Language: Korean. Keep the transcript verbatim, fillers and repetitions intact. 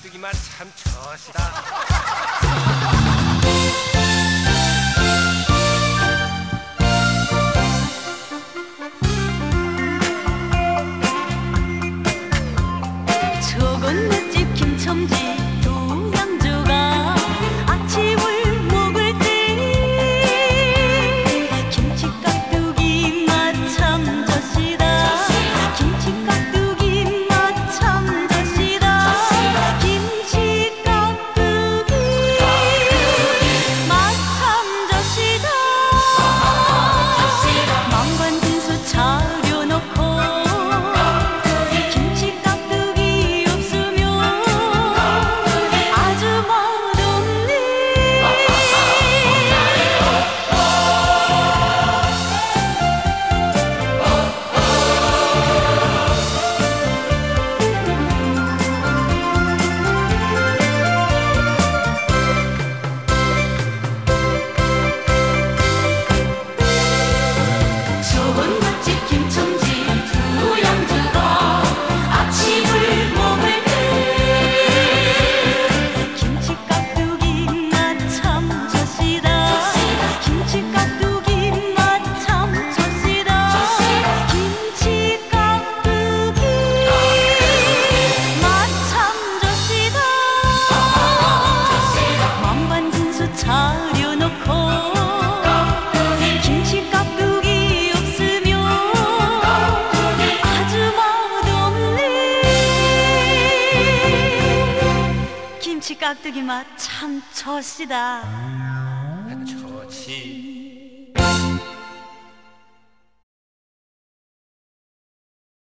깍두기만 참 좋시다. 저건 맛집 김첨지 두 양주가 아침을 먹을 때 김치 깍두기 맛 참 좋시다. 김치 깍두기 맛 참 좋시다. 김치 깍두기 맛 참 좋시다. 망관진수 차려놓고 차려놓고 김치 깍두기 없으면 아주 맛없네. 김치 깍두기 맛 참 좋시다.